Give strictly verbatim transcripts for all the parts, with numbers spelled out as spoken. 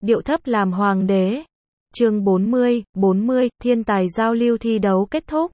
điệu thấp làm hoàng đế. Chương bốn mươi, bốn mươi, thiên tài giao lưu thi đấu kết thúc.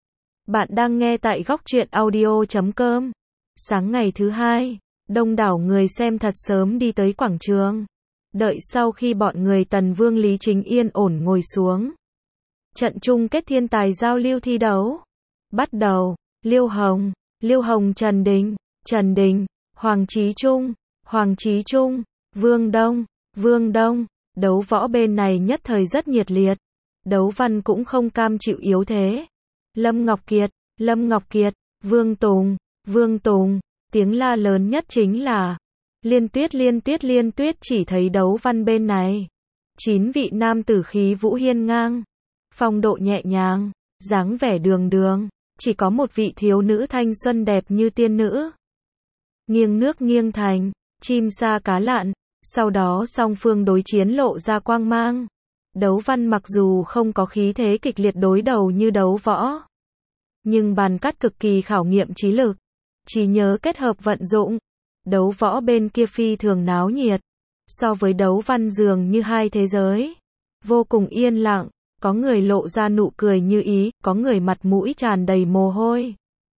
Bạn đang nghe tại góc truyện audio chấm com. Sáng ngày thứ hai, đông đảo người xem thật sớm đi tới quảng trường. Đợi sau khi bọn người Tần Vương Lý Chính yên ổn ngồi xuống. Trận chung kết thiên tài giao lưu thi đấu. Bắt đầu, Liêu Hồng, Liêu Hồng Trần Đình, Trần Đình, Hoàng Chí Trung, Hoàng Chí Trung, Vương Đông, Vương Đông. Đấu võ bên này nhất thời rất nhiệt liệt. Đấu văn cũng không cam chịu yếu thế. Lâm Ngọc Kiệt, Lâm Ngọc Kiệt, Vương Tùng, Vương Tùng. Tiếng la lớn nhất chính là Liên Tuyết Liên Tuyết Liên Tuyết. Chỉ thấy đấu văn bên này. Chín vị nam tử khí vũ hiên ngang. Phong độ nhẹ nhàng, dáng vẻ đường đường. Chỉ có một vị thiếu nữ thanh xuân đẹp như tiên nữ. Nghiêng nước nghiêng thành, chim sa cá lặn. Sau đó song phương đối chiến lộ ra quang mang. Đấu văn mặc dù không có khí thế kịch liệt đối đầu như đấu võ, nhưng bàn cắt cực kỳ khảo nghiệm trí lực, trí nhớ kết hợp vận dụng. Đấu võ bên kia phi thường náo nhiệt. So với đấu văn dường như hai thế giới. Vô cùng yên lặng, có người lộ ra nụ cười như ý, có người mặt mũi tràn đầy mồ hôi.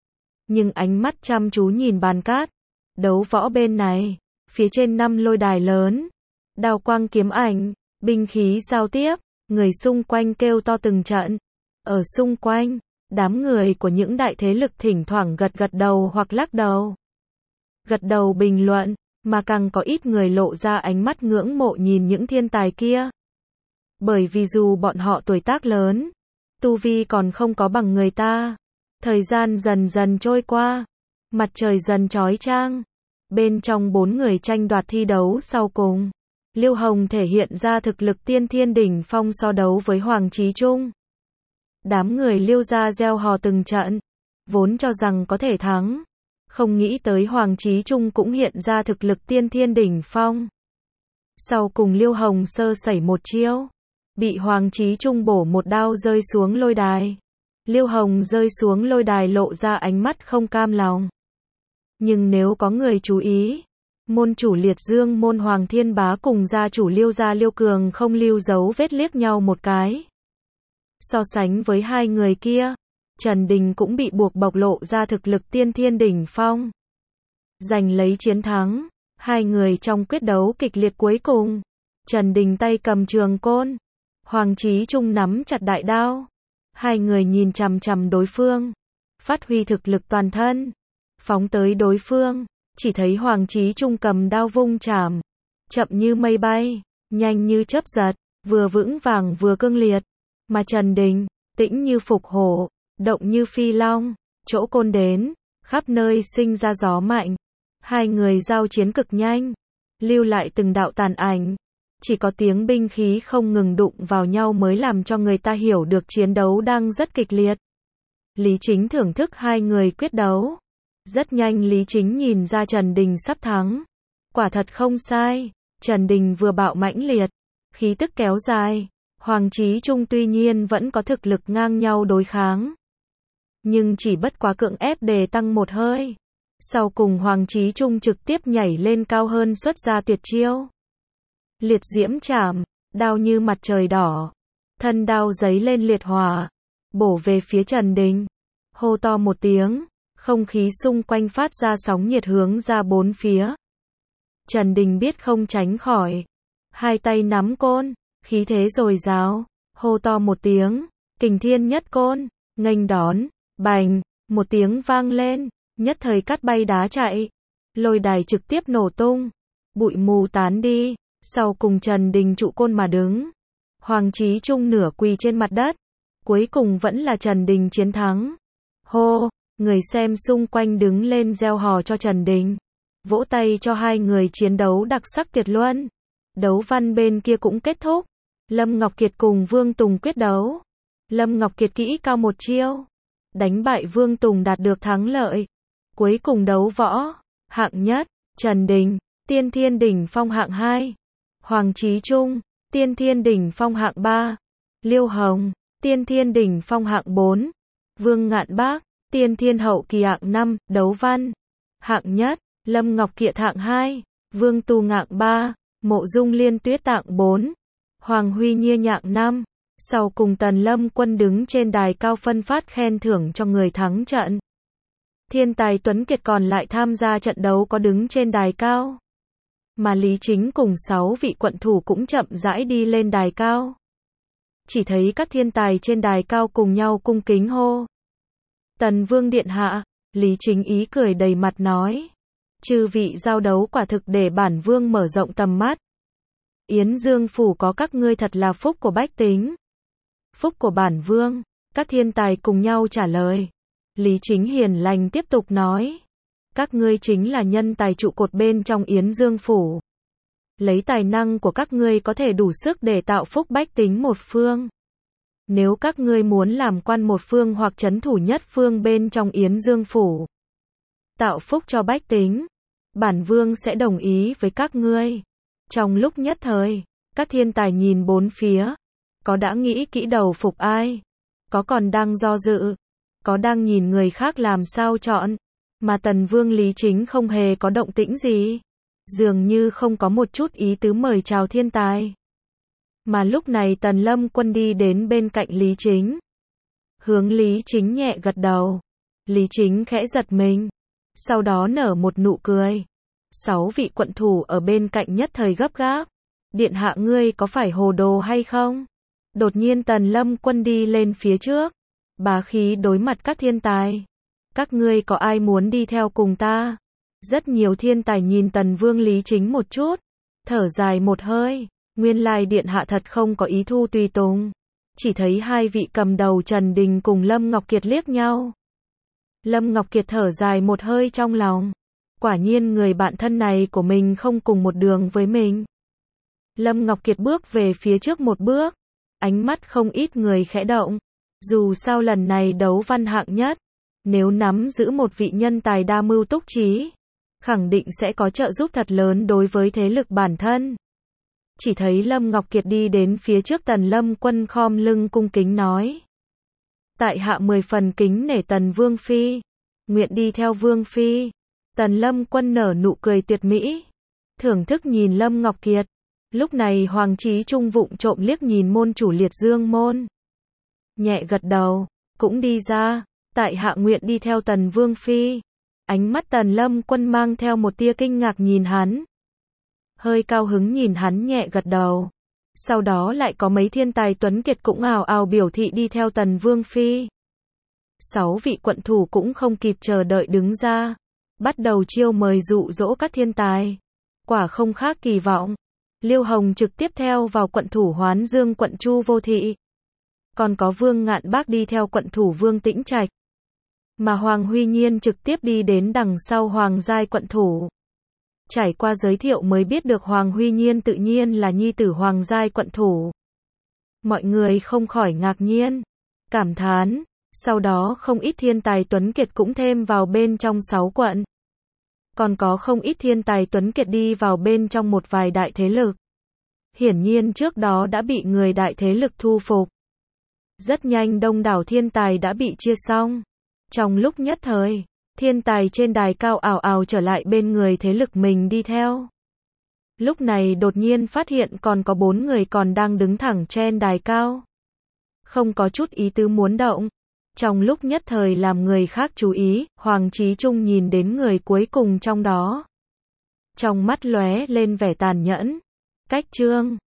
Nhưng ánh mắt chăm chú nhìn bàn cát. Đấu võ bên này, phía trên năm lôi đài lớn, đao quang kiếm ảnh, binh khí giao tiếp, người xung quanh kêu to từng trận. Ở xung quanh, đám người của những đại thế lực thỉnh thoảng gật gật đầu hoặc lắc đầu. Gật đầu bình luận, mà càng có ít người lộ ra ánh mắt ngưỡng mộ nhìn những thiên tài kia. Bởi vì dù bọn họ tuổi tác lớn, tu vi còn không có bằng người ta. Thời gian dần dần trôi qua, mặt trời dần chói chang. Bên trong bốn người tranh đoạt thi đấu sau cùng, Liêu Hồng thể hiện ra thực lực tiên thiên đỉnh phong so đấu với Hoàng Chí Trung. Đám người Liêu gia reo hò từng trận, vốn cho rằng có thể thắng. Không nghĩ tới Hoàng Chí Trung cũng hiện ra thực lực tiên thiên đỉnh phong. Sau cùng Liêu Hồng sơ sẩy một chiêu, bị Hoàng Chí Trung bổ một đao rơi xuống lôi đài. Liêu Hồng rơi xuống lôi đài lộ ra ánh mắt không cam lòng. Nhưng nếu có người chú ý, môn chủ Liệt Dương môn Hoàng Thiên Bá cùng gia chủ Liêu gia Liêu Cường không lưu dấu vết liếc nhau một cái. So sánh với hai người kia, Trần Đình cũng bị buộc bộc lộ ra thực lực tiên thiên đỉnh phong. Giành lấy chiến thắng, hai người trong quyết đấu kịch liệt cuối cùng. Trần Đình tay cầm trường côn, Hoàng Chí Trung nắm chặt đại đao. Hai người nhìn chằm chằm đối phương, phát huy thực lực toàn thân. Phóng tới đối phương, chỉ thấy Hoàng Chí Trung cầm đao vung chảm, chậm như mây bay, nhanh như chớp giật, vừa vững vàng vừa cương liệt. Mà Trần Đình, tĩnh như phục hổ, động như phi long, chỗ côn đến, khắp nơi sinh ra gió mạnh. Hai người giao chiến cực nhanh, lưu lại từng đạo tàn ảnh. Chỉ có tiếng binh khí không ngừng đụng vào nhau mới làm cho người ta hiểu được chiến đấu đang rất kịch liệt. Lý Chính thưởng thức hai người quyết đấu. Rất nhanh Lý Chính nhìn ra Trần Đình sắp thắng. Quả thật không sai, Trần Đình vừa bạo mãnh liệt, khí tức kéo dài. Hoàng Chí Trung tuy nhiên vẫn có thực lực ngang nhau đối kháng, nhưng chỉ bất quá cưỡng ép đề tăng một hơi. Sau cùng Hoàng Chí Trung trực tiếp nhảy lên cao hơn xuất ra tuyệt chiêu. Liệt diễm chảm, đao như mặt trời đỏ, thân đao giấy lên liệt hỏa, bổ về phía Trần Đình. Hô to một tiếng, không khí xung quanh phát ra sóng nhiệt hướng ra bốn phía. Trần Đình biết không tránh khỏi, hai tay nắm côn, khí thế dồi dào, hô to một tiếng, kình thiên nhất côn, nghênh đón, bành, một tiếng vang lên, nhất thời cắt bay đá chạy, lôi đài trực tiếp nổ tung, bụi mù tán đi. Sau cùng Trần Đình trụ côn mà đứng, Hoàng Chí Trung nửa quỳ trên mặt đất. Cuối cùng vẫn là Trần Đình chiến thắng. Hô, người xem xung quanh đứng lên reo hò cho Trần Đình, vỗ tay cho hai người chiến đấu đặc sắc tuyệt luân. Đấu văn bên kia cũng kết thúc. Lâm Ngọc Kiệt cùng Vương Tùng quyết đấu. Lâm Ngọc Kiệt kỹ cao một chiêu, đánh bại Vương Tùng đạt được thắng lợi. Cuối cùng đấu võ, hạng nhất, Trần Đình, tiên thiên đỉnh phong hạng hai. Hoàng Chí Trung, tiên thiên đỉnh phong hạng ba. Liêu Hồng, tiên thiên đỉnh phong hạng bốn. Vương Ngạn Bác, tiên thiên hậu kỳ hạng năm. Đấu văn, hạng nhất, Lâm Ngọc Kiệt hạng hai, Vương Tu hạng ba, Mộ Dung Liên Tuyết tạng bốn, Hoàng Huy Nhiên nhạng năm. Sau cùng Tần Lâm Quân đứng trên đài cao phân phát khen thưởng cho người thắng trận. Thiên tài tuấn kiệt còn lại tham gia trận đấu có đứng trên đài cao. Mà Lý Chính cùng sáu vị quận thủ cũng chậm rãi đi lên đài cao. Chỉ thấy các thiên tài trên đài cao cùng nhau cung kính hô. Tần Vương điện hạ, Lý Chính ý cười đầy mặt nói. Chư vị giao đấu quả thực để bản vương mở rộng tầm mắt. Yến Dương phủ có các ngươi thật là phúc của bách tính. Phúc của bản vương, các thiên tài cùng nhau trả lời. Lý Chính hiền lành tiếp tục nói. Các ngươi chính là nhân tài trụ cột bên trong Yến Dương phủ. Lấy tài năng của các ngươi có thể đủ sức để tạo phúc bách tính một phương. Nếu các ngươi muốn làm quan một phương hoặc trấn thủ nhất phương bên trong Yến Dương phủ, tạo phúc cho bách tính, bản vương sẽ đồng ý với các ngươi. Trong lúc nhất thời, các thiên tài nhìn bốn phía, có đã nghĩ kỹ đầu phục ai, có còn đang do dự, có đang nhìn người khác làm sao chọn, mà Tần Vương Lý Chính không hề có động tĩnh gì, dường như không có một chút ý tứ mời chào thiên tài. Mà lúc này Tần Lâm Quân đi đến bên cạnh Lý Chính, hướng Lý Chính nhẹ gật đầu. Lý Chính khẽ giật mình, sau đó nở một nụ cười. Sáu vị quận thủ ở bên cạnh nhất thời gấp gáp. Điện hạ ngươi có phải hồ đồ hay không? Đột nhiên Tần Lâm Quân đi lên phía trước, bá khí đối mặt các thiên tài. Các ngươi có ai muốn đi theo cùng ta? Rất nhiều thiên tài nhìn Tần Vương Lý Chính một chút, thở dài một hơi. Nguyên lai điện hạ thật không có ý thu tùy tùng. Chỉ thấy hai vị cầm đầu Trần Đình cùng Lâm Ngọc Kiệt liếc nhau. Lâm Ngọc Kiệt thở dài một hơi trong lòng. Quả nhiên người bạn thân này của mình không cùng một đường với mình. Lâm Ngọc Kiệt bước về phía trước một bước. Ánh mắt không ít người khẽ động. Dù sao lần này đấu văn hạng nhất, nếu nắm giữ một vị nhân tài đa mưu túc trí, khẳng định sẽ có trợ giúp thật lớn đối với thế lực bản thân. Chỉ thấy Lâm Ngọc Kiệt đi đến phía trước Tần Lâm Quân khom lưng cung kính nói. Tại hạ mười phần kính nể Tần Vương Phi, nguyện đi theo Vương Phi. Tần Lâm Quân nở nụ cười tuyệt mỹ, thưởng thức nhìn Lâm Ngọc Kiệt. Lúc này Hoàng Chí Trung vụng trộm liếc nhìn môn chủ Liệt Dương môn. Nhẹ gật đầu, cũng đi ra, tại hạ nguyện đi theo Tần Vương Phi. Ánh mắt Tần Lâm Quân mang theo một tia kinh ngạc nhìn hắn. Hơi cao hứng nhìn hắn nhẹ gật đầu. Sau đó lại có mấy thiên tài tuấn kiệt cũng ào ào biểu thị đi theo Tần Vương Phi. Sáu vị quận thủ cũng không kịp chờ đợi đứng ra, bắt đầu chiêu mời dụ dỗ các thiên tài. Quả không khác kỳ vọng. Liêu Hồng trực tiếp theo vào quận thủ Hoán Dương quận Chu Vô Thị. Còn có Vương Ngạn Bác đi theo quận thủ Vương Tĩnh Trạch. Mà Hoàng Huy Nhiên trực tiếp đi đến đằng sau Hoàng Giai quận thủ. Trải qua giới thiệu mới biết được Hoàng Huy Nhiên tự nhiên là nhi tử Hoàng Giai quận thủ. Mọi người không khỏi ngạc nhiên, cảm thán. Sau đó không ít thiên tài tuấn kiệt cũng thêm vào bên trong sáu quận. Còn có không ít thiên tài tuấn kiệt đi vào bên trong một vài đại thế lực. Hiển nhiên trước đó đã bị người đại thế lực thu phục. Rất nhanh đông đảo thiên tài đã bị chia xong. Trong lúc nhất thời, thiên tài trên đài cao ào ào trở lại bên người thế lực mình đi theo. Lúc này đột nhiên phát hiện còn có bốn người còn đang đứng thẳng trên đài cao. Không có chút ý tứ muốn động. Trong lúc nhất thời làm người khác chú ý, Hoàng Chí Trung nhìn đến người cuối cùng trong đó. Trong mắt lóe lên vẻ tàn nhẫn. Cách Trương